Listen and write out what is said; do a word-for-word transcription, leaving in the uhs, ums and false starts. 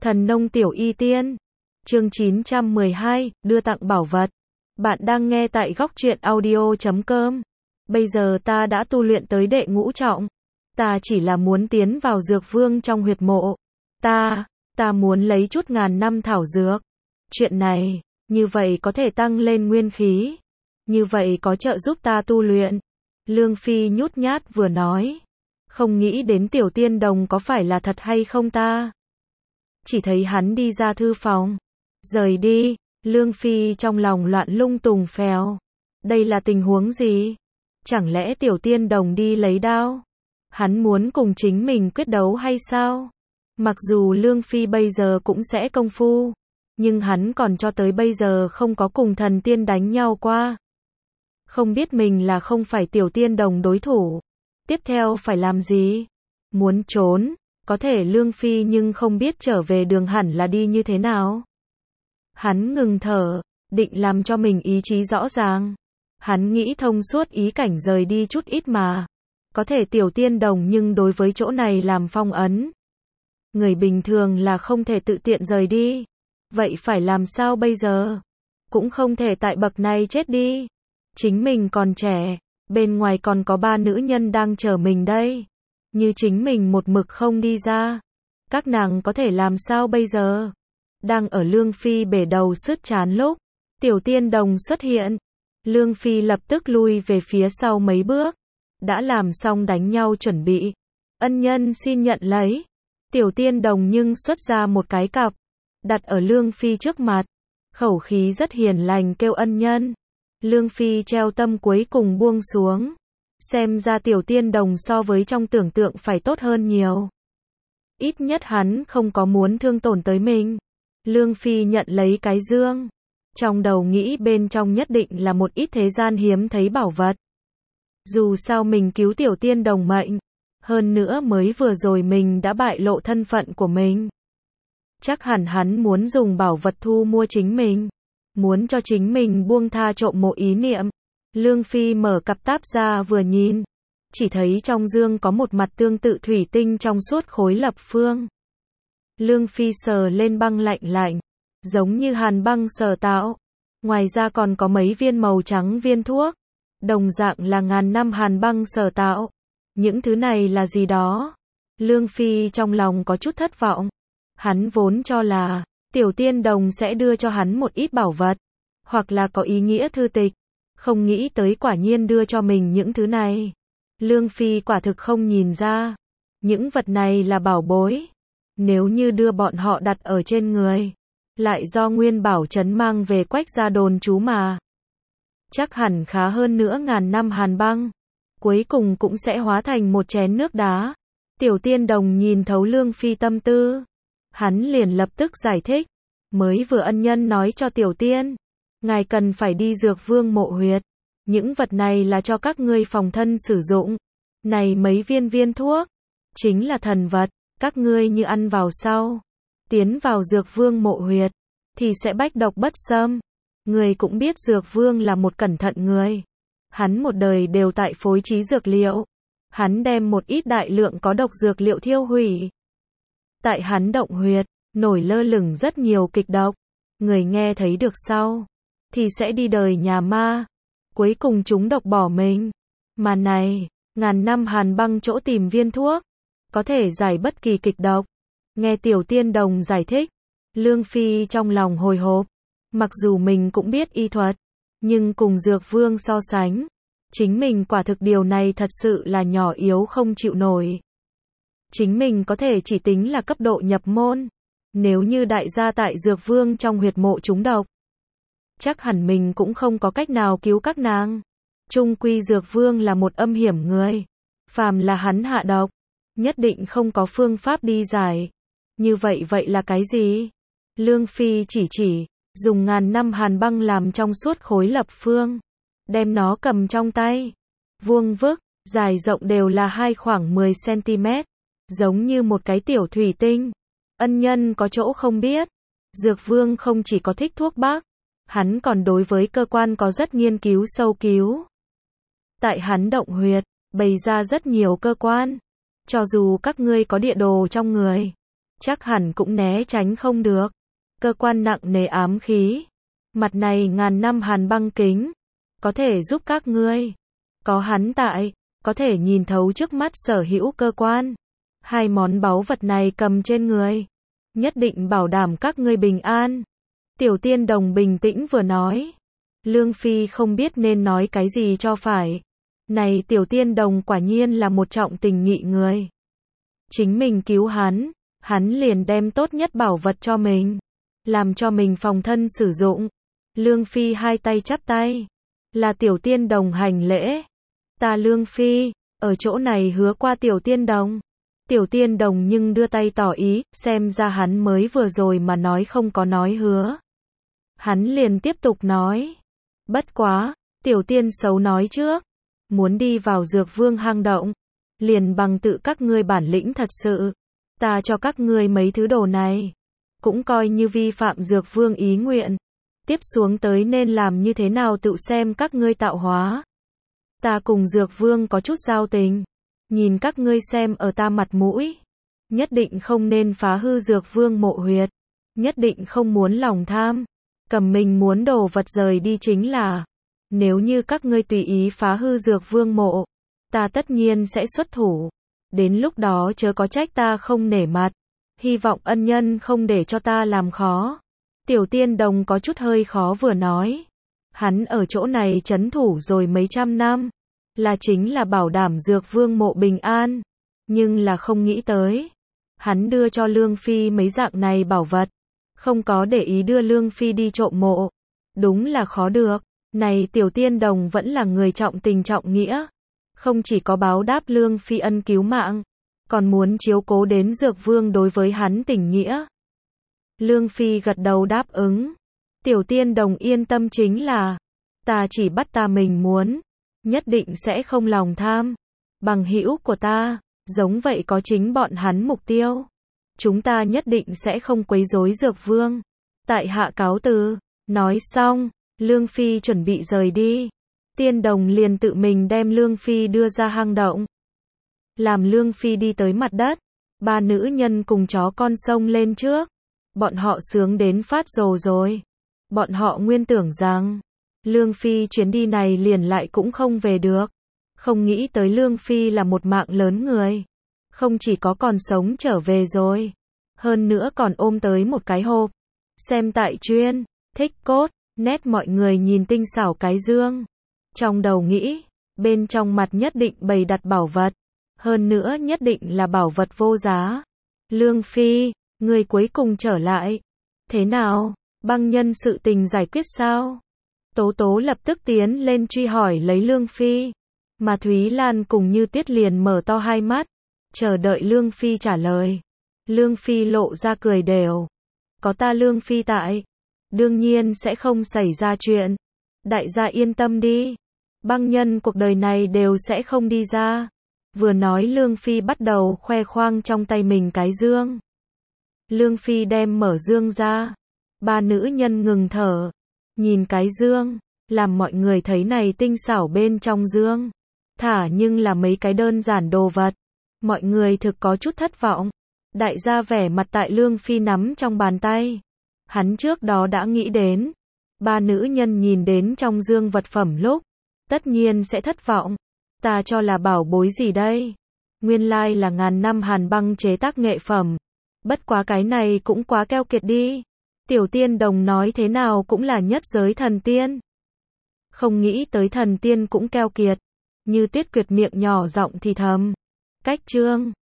Thần nông tiểu y tiên. Chương chín trăm mười hai, đưa tặng bảo vật. Bạn đang nghe tại góc truyện audio chấm com. Bây giờ ta đã tu luyện tới đệ ngũ trọng. Ta chỉ là muốn tiến vào dược vương trong huyệt mộ. Ta, ta muốn lấy chút ngàn năm thảo dược. Chuyện này, như vậy có thể tăng lên nguyên khí. Như vậy có trợ giúp ta tu luyện. Lương Phi nhút nhát vừa nói. Không nghĩ đến tiểu tiên đồng có phải là thật hay không ta. Chỉ thấy hắn đi ra thư phòng. Rời đi, Lương Phi trong lòng loạn lung tùng phèo. Đây là tình huống gì? Chẳng lẽ tiểu tiên đồng đi lấy đao? Hắn muốn cùng chính mình quyết đấu hay sao? Mặc dù Lương Phi bây giờ cũng sẽ công phu, nhưng hắn còn cho tới bây giờ không có cùng thần tiên đánh nhau qua. Không biết mình là không phải tiểu tiên đồng đối thủ. Tiếp theo phải làm gì? Muốn trốn, có thể Lương Phi nhưng không biết trở về đường hẳn là đi như thế nào. Hắn ngừng thở, định làm cho mình ý chí rõ ràng. Hắn nghĩ thông suốt ý cảnh rời đi chút ít mà. Có thể tiểu tiên đồng nhưng đối với chỗ này làm phong ấn. Người bình thường là không thể tự tiện rời đi. Vậy phải làm sao bây giờ? Cũng không thể tại bậc này chết đi. Chính mình còn trẻ, bên ngoài còn có ba nữ nhân đang chờ mình đây. Như chính mình một mực không đi ra. Các nàng có thể làm sao bây giờ? Đang ở Lương Phi bể đầu sứt chán lúc, tiểu tiên đồng xuất hiện. Lương Phi lập tức lui về phía sau mấy bước. Đã làm xong đánh nhau chuẩn bị. Ân nhân xin nhận lấy. Tiểu tiên đồng nhưng xuất ra một cái cặp. Đặt ở Lương Phi trước mặt. Khẩu khí rất hiền lành kêu ân nhân. Lương Phi treo tâm cuối cùng buông xuống. Xem ra tiểu tiên đồng so với trong tưởng tượng phải tốt hơn nhiều. Ít nhất hắn không có muốn thương tổn tới mình. Lương Phi nhận lấy cái dương. Trong đầu nghĩ bên trong nhất định là một ít thế gian hiếm thấy bảo vật. Dù sao mình cứu tiểu tiên đồng mệnh. Hơn nữa mới vừa rồi mình đã bại lộ thân phận của mình. Chắc hẳn hắn muốn dùng bảo vật thu mua chính mình. Muốn cho chính mình buông tha trộm mộ ý niệm. Lương Phi mở cặp táp ra vừa nhìn. Chỉ thấy trong dương có một mặt tương tự thủy tinh trong suốt khối lập phương. Lương Phi sờ lên băng lạnh lạnh. Giống như hàn băng sở tạo. Ngoài ra còn có mấy viên màu trắng viên thuốc. Đồng dạng là ngàn năm hàn băng sở tạo. Những thứ này là gì đó? Lương Phi trong lòng có chút thất vọng. Hắn vốn cho là tiểu tiên đồng sẽ đưa cho hắn một ít bảo vật. Hoặc là có ý nghĩa thư tịch. Không nghĩ tới quả nhiên đưa cho mình những thứ này. Lương Phi quả thực không nhìn ra. Những vật này là bảo bối. Nếu như đưa bọn họ đặt ở trên người. Lại do Nguyên Bảo Trấn mang về Quách gia đồn trú mà. Chắc hẳn khá hơn nữa ngàn năm hàn băng. Cuối cùng cũng sẽ hóa thành một chén nước đá. Tiểu tiên đồng nhìn thấu Lương Phi tâm tư. Hắn liền lập tức giải thích. Mới vừa ân nhân nói cho tiểu tiên. Ngài cần phải đi dược vương mộ huyệt. Những vật này là cho các ngươi phòng thân sử dụng. Này mấy viên viên thuốc. Chính là thần vật. Các ngươi như ăn vào sau. Tiến vào dược vương mộ huyệt. Thì sẽ bách độc bất xâm. Người cũng biết dược vương là một cẩn thận người. Hắn một đời đều tại phối trí dược liệu. Hắn đem một ít đại lượng có độc dược liệu thiêu hủy. Tại hắn động huyệt. Nổi lơ lửng rất nhiều kịch độc. Người nghe thấy được sau. Thì sẽ đi đời nhà ma. Cuối cùng chúng độc bỏ mình. Mà này, ngàn năm hàn băng chỗ tìm viên thuốc. Có thể giải bất kỳ kịch độc. Nghe tiểu tiên đồng giải thích. Lương Phi trong lòng hồi hộp. Mặc dù mình cũng biết y thuật. Nhưng cùng dược vương so sánh. Chính mình quả thực điều này thật sự là nhỏ yếu không chịu nổi. Chính mình có thể chỉ tính là cấp độ nhập môn. Nếu như đại gia tại dược vương trong huyệt mộ trúng độc. Chắc hẳn mình cũng không có cách nào cứu các nàng. Chung quy dược vương là một âm hiểm người. Phàm là hắn hạ độc. Nhất định không có phương pháp đi giải. Như vậy vậy là cái gì? Lương Phi chỉ chỉ. Dùng ngàn năm hàn băng làm trong suốt khối lập phương. Đem nó cầm trong tay. Vuông vức, dài rộng đều là hai khoảng mười xăng-ti-mét. Giống như một cái tiểu thủy tinh. Ân nhân có chỗ không biết. Dược vương không chỉ có thích thuốc bắc. Hắn còn đối với cơ quan có rất nghiên cứu sâu cứu. Tại hắn động huyệt, bày ra rất nhiều cơ quan. Cho dù các ngươi có địa đồ trong người. chắc hẳn cũng né tránh không được. Cơ quan nặng nề ám khí. Mặt này ngàn năm hàn băng kính. Có thể giúp các ngươi. Có hắn tại, có thể nhìn thấu trước mắt sở hữu cơ quan. Hai món báu vật này cầm trên người. Nhất định bảo đảm các ngươi bình an. Tiểu Tiên Đồng bình tĩnh vừa nói. Lương Phi không biết nên nói cái gì cho phải. Này Tiểu Tiên Đồng quả nhiên là một trọng tình nghị người. Chính mình cứu hắn, hắn liền đem tốt nhất bảo vật cho mình. Làm cho mình phòng thân sử dụng. Lương Phi hai tay chắp tay. Là Tiểu Tiên Đồng hành lễ. Ta Lương Phi, ở chỗ này hứa qua Tiểu Tiên Đồng. Tiểu Tiên Đồng nhưng đưa tay tỏ ý, xem ra hắn mới vừa rồi mà nói không có nói hứa. Hắn liền tiếp tục nói. Bất quá, Tiểu Tiên xấu nói trước. Muốn đi vào Dược Vương hang động. Liền bằng tự các ngươi bản lĩnh thật sự. Ta cho các ngươi mấy thứ đồ này. Cũng coi như vi phạm Dược Vương ý nguyện. Tiếp xuống tới nên làm như thế nào tự xem các ngươi tạo hóa. Ta cùng Dược Vương có chút giao tình. Nhìn các ngươi xem ở ta mặt mũi. Nhất định không nên phá hư Dược Vương mộ huyệt. Nhất định không muốn lòng tham. Cầm mình muốn đồ vật rời đi chính là. Nếu như các ngươi tùy ý phá hư Dược Vương mộ. Ta tất nhiên sẽ xuất thủ. Đến lúc đó chớ có trách ta không nể mặt. Hy vọng ân nhân không để cho ta làm khó. Tiểu Tiên Đồng có chút hơi khó vừa nói. Hắn ở chỗ này trấn thủ rồi mấy trăm năm. Là chính là bảo đảm Dược Vương mộ bình an. Nhưng là không nghĩ tới. Hắn đưa cho Lương Phi mấy dạng này bảo vật. Không có để ý đưa Lương Phi đi trộm mộ. Đúng là khó được. Này Tiểu Tiên Đồng vẫn là người trọng tình trọng nghĩa. Không chỉ có báo đáp Lương Phi ân cứu mạng. Còn muốn chiếu cố đến Dược Vương đối với hắn tình nghĩa. Lương Phi gật đầu đáp ứng. Tiểu Tiên Đồng yên tâm chính là. Ta chỉ bắt ta mình muốn. Nhất định sẽ không lòng tham. Bằng hữu của ta. Giống vậy có chính bọn hắn mục tiêu. Chúng ta nhất định sẽ không quấy rối Dược Vương. Tại hạ cáo từ. Nói xong. Lương Phi chuẩn bị rời đi. Tiên Đồng liền tự mình đem Lương Phi đưa ra hang động. Làm Lương Phi đi tới mặt đất. Ba nữ nhân cùng chó con xông lên trước. Bọn họ sướng đến phát rồ rồi. Bọn họ nguyên tưởng rằng. Lương Phi chuyến đi này liền lại cũng không về được. Không nghĩ tới Lương Phi là một mạng lớn người. Không chỉ có còn sống trở về rồi. Hơn nữa còn ôm tới một cái hộp. Xem tại chuyên. Thích cốt. Nét mọi người nhìn tinh xảo cái dương. Trong đầu nghĩ. Bên trong mặt nhất định bày đặt bảo vật. Hơn nữa nhất định là bảo vật vô giá. Lương Phi. Người cuối cùng trở lại. Thế nào? Băng nhân sự tình giải quyết sao? Tố Tố lập tức tiến lên truy hỏi lấy Lương Phi. Mà Thúy Lan cùng Như Tuyết liền mở to hai mắt. Chờ đợi Lương Phi trả lời. Lương Phi lộ ra cười đều. Có ta Lương Phi tại. Đương nhiên sẽ không xảy ra chuyện. Đại gia yên tâm đi. Băng nhân cuộc đời này đều sẽ không đi ra. Vừa nói Lương Phi bắt đầu khoe khoang trong tay mình cái dương. Lương Phi đem mở dương ra. Ba nữ nhân ngừng thở. Nhìn cái dương. Làm mọi người thấy này tinh xảo bên trong dương. Thả nhưng là mấy cái đơn giản đồ vật. Mọi người thực có chút thất vọng. Đại gia vẻ mặt tại Lương Phi nắm trong bàn tay. Hắn trước đó đã nghĩ đến. Ba nữ nhân nhìn đến trong dương vật phẩm lúc. Tất nhiên sẽ thất vọng. Ta cho là bảo bối gì đây? Nguyên lai là ngàn năm hàn băng chế tác nghệ phẩm. Bất quá cái này cũng quá keo kiệt đi. Tiểu Tiên Đồng nói thế nào cũng là nhất giới thần tiên. Không nghĩ tới thần tiên cũng keo kiệt. Như Tuyết Kiệt miệng nhỏ giọng thì thầm. Cách chương